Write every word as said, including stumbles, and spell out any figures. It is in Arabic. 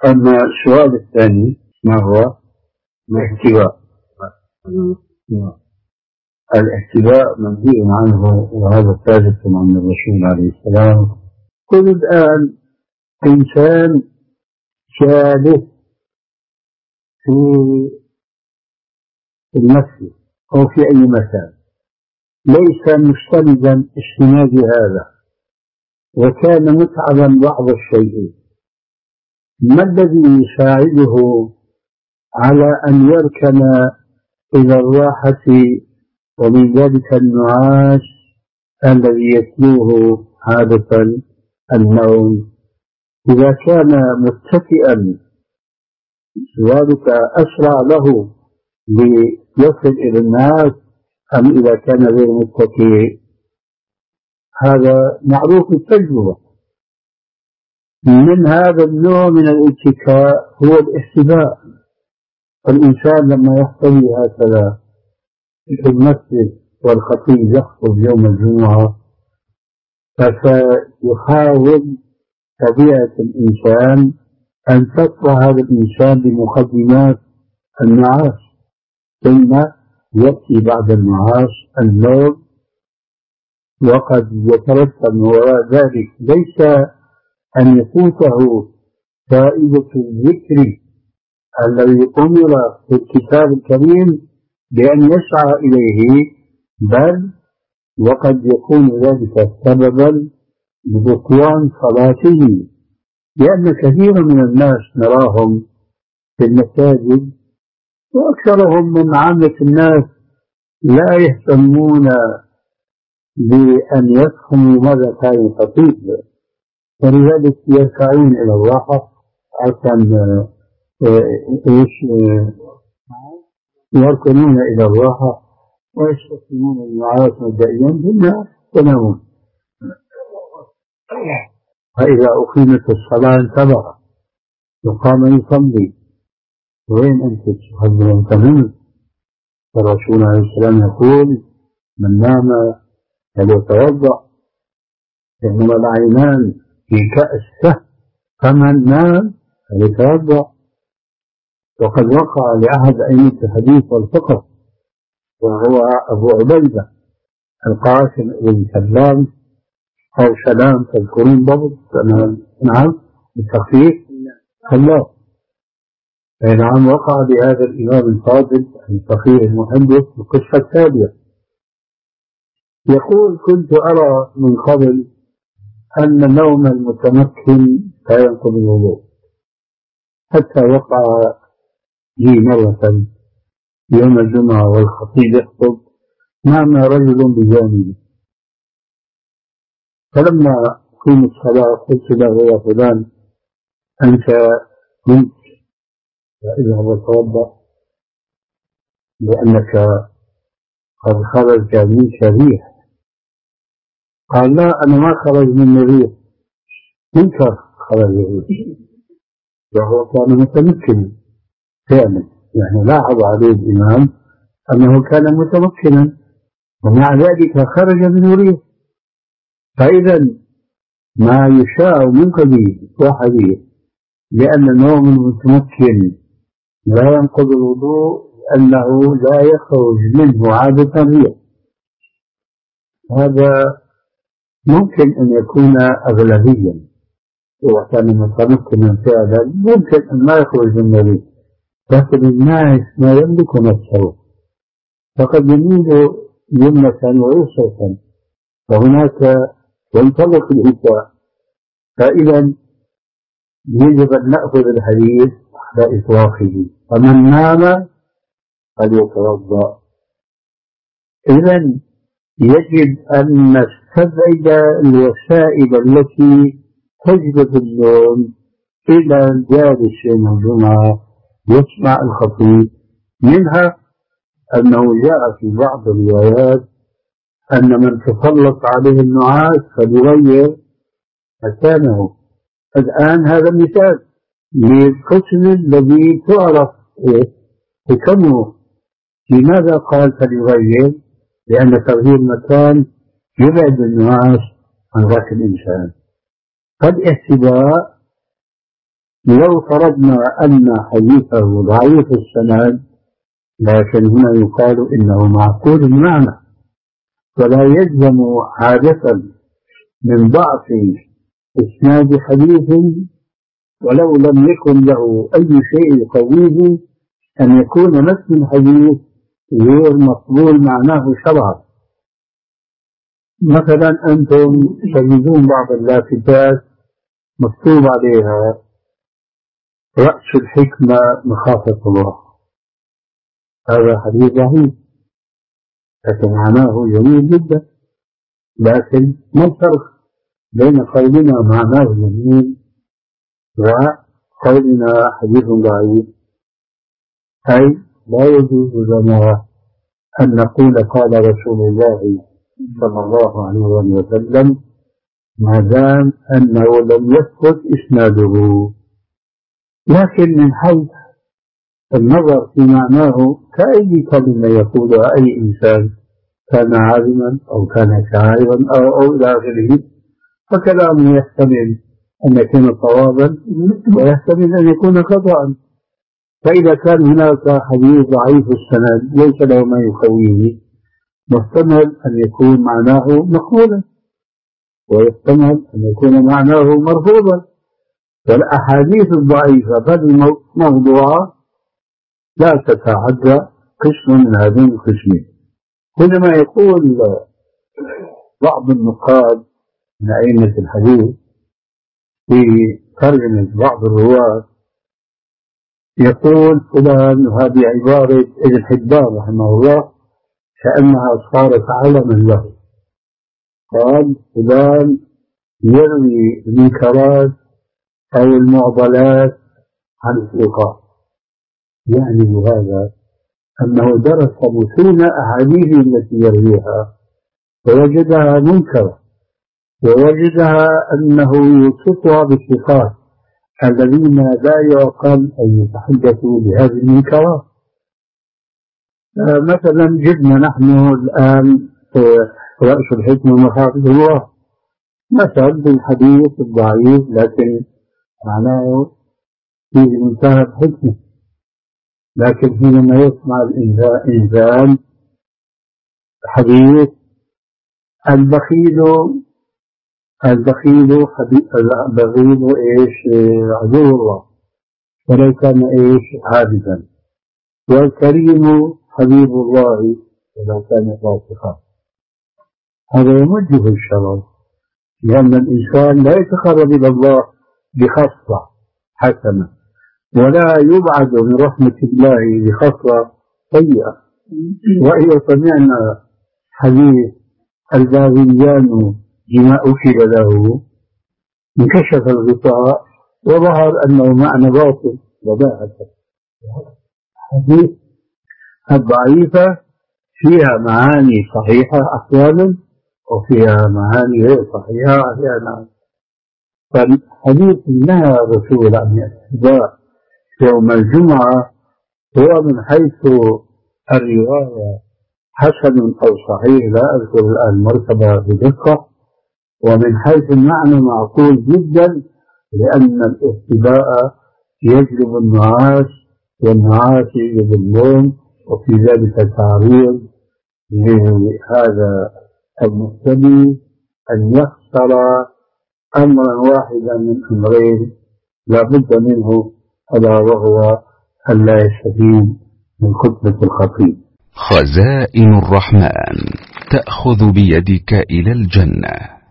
أما السؤال الثاني ما هو؟ الاحتواء. الاحتواء منهي عنه، وهذا ثابت عن الرسول عليه السلام. كل الآن إنسان جالس في المسجد أو في أي مكان ليس مستندا استناد هذا، وكان متعبا بعض الشيء، ما الذي يساعده على أن يركن إلى الراحة ومن ذلك النعاس الذي يتلوه عادة النوم؟ إذا كان متكئا ذلك أسرع له ليصل إلى الناس أم إذا كان غير متكئ؟ هذا معروف التجربة. من هذا النوع من الاتكاء هو الاحتباء. الإنسان لما يحتوي هكذا في المسجد والخطيب يخطب يوم الجمعة فسيحاول طبيعة الإنسان أن تطلع هذا الإنسان بمقدمات النعاس، ثم يأتي بعد النعاس النوم، وقد يترتب من وراء ذلك ليس أن يفوته فائدة الذكر الذي أمر في الكتاب الكريم بأن يسعى إليه، بل وقد يكون ذلك سببا لبطلان صلاته، لأن كثيرا من الناس نراهم في المساجد وأكثرهم من عامة الناس لا يهتمون بأن يفهموا ماذا كان الخطيب، ولذلك يركعون إلى الراحة عشان إيش يركنون إلى الراحة ويستخدمون النعاس مبدئيا ثم ينامون. فإذا أقيمت الصلاة انتبه وقام يصلي، وين أنت تحضر أنت منه؟ الرسول عليه السلام يقول: من نام فليتوضأ، إنما العينان في كأس، فمن نام فليتوضأ. وقد وقع لأحد أئمة الحديث والفقه وهو أبو عبيدة القاسم بن سلام أو سلام، تذكرون ضبط؟ نعم بالتخفيف الله. نعم، وقع لهذا الإمام الفاضل الفقيه المحدث القصة التالية. يقول: كنت أرى من قبل أن نوم المتمكن لا ينقض الوضوء، حتى وقع لي مرة يوم الجمعة والخطيب يخطب، نام رجل بجانبي، فلما قيمت الصلاة قلت له: يا فلان، أنت كنت اذهب وتوضأ لأنك قد خرج منك ريح. قال: لا، أنا ما خرج مني ريح، منك خرج ريح. وهو كان متمكنا فعلا، يعني لاحظ عليه الإمام أنه كان متمكنا ومع ذلك خرج منه ريح. فإذا ما يشاء من قبيل وحديث، لأن نوم المتمكن لا ينقض الوضوء أنه لا يخرج منه عادة ريح. هذا ممكن أن يكون أغلبيا، وكان متمكنا فعلا ممكن أن ما يخرج منه ريح، لكن الناس ما يملك نفسه، فقد يميل يمنة ويسرة، وهناك ينطلق الإنسان. فإذا يجب أن نأخذ الحديث على إطلاقه: فمن نام فليتوضأ. إذا يجب أن نستبعد الوسائل التي تجلب النوم إلى الجالس يوم الجمعة يسمع الخطيب. منها أنه جاء في بعض الروايات أن من تسلط عليه النعاس فليغير مكانه. الآن هذا مثال للقسم الذي تعرف حكمه. لماذا قال فليغير؟ لأن تغيير مكان يبعد النعاس عن ذاك الإنسان. فالاحتواء لو فرضنا أن حديثه ضعيف السند، لكن هنا يقال إنه معقول المعنى، ولا يلزم عادة من ضعف إسناد حديث ولو لم يكن له أي شيء يقويه أن يكون نفس الحديث غير مقبول معناه شرعا. مثلا أنتم تجدون بعض اللافتات مكتوب عليها رأس الحكمة مخافة الله، هذا حديث ضعيف لكن معناه جميل جدا. لكن ما الفرق بين قولنا معناه جميل وقولنا حديث ضعيف؟ أي لا يجوز لنا أن نقول قال رسول الله صلى الله عليه وسلم ما دام أنه لم يثبت إسناده. لكن من حيث النظر في معناه كأي كلمة يقولها أي إنسان كان عالما أو كان شاعرا أو, أو إلى آخره، فكلامه يحتمل أن يكون صوابا ويحتمل أن يكون خطأ. فإذا كان هناك حديث ضعيف السند ليس له ما يقويه، محتمل أن يكون معناه مقبولا ويحتمل أن يكون معناه مرفوضا. والأحاديث الضعيفة فالموضوعة لا تتعدى قسم من هذين القسمين. حينما يقول بعض النقاد من أئمة الحديث في ترجمة بعض الرواة يقول فلان، وهذه عبارة ابن حبان رحمه الله كأنها صارت علما له، قال فلان يروي المنكرات أو المعضلات عن الثقات، يعني بهذا أنه درس متون أحاديث التي يرويها ووجدها منكرة ووجدها أنه يوصفها بالثقات الذين لا يعقل أن يتحدثوا بهذه المنكرات. مثلا جدنا نحن الآن في رأس الحكمة مخافة الله مثلا بالحديث الضعيف لكن معناه فيه منتهى الحكمة، لكن حينما يسمع الإنسان حديث البخيل البخيل البخيل إيش عدو الله ولو كان إيش عابدا، والكريم حبيب الله ولو كان فاسقا. هذا يمده الشرع، لأن الإنسان لا يتقرب إلى الله بخصلة حسنة ولا يبعد من رحمة الله بخصلة سيئة. وإذا سمعنا حديث الباغيان بما أكل له انكشف الغطاء وظهر أنه معنى باطل وباعث. الحديث الضعيفة فيها معاني صحيحة أحيانا وفيها معاني غير صحيحة أحيانا. فالحديث نهى الرسول عن الاعتداء يوم الجمعة هو من حيث الرواية حسن أو صحيح، لا أذكر الآن مرتبة بدقة، ومن حيث المعنى معقول جدا، لأن الاعتداء يجلب النعاس والنعاس يجلب النوم، وفي ذلك تعريض لهذا المبتدئ أن يخسر أمرا واحدا من أمرين لا بد منه، ألا وهو أن لا يستفيد من خطبة الخطيب. خزائن الرحمن تأخذ بيدك إلى الجنة.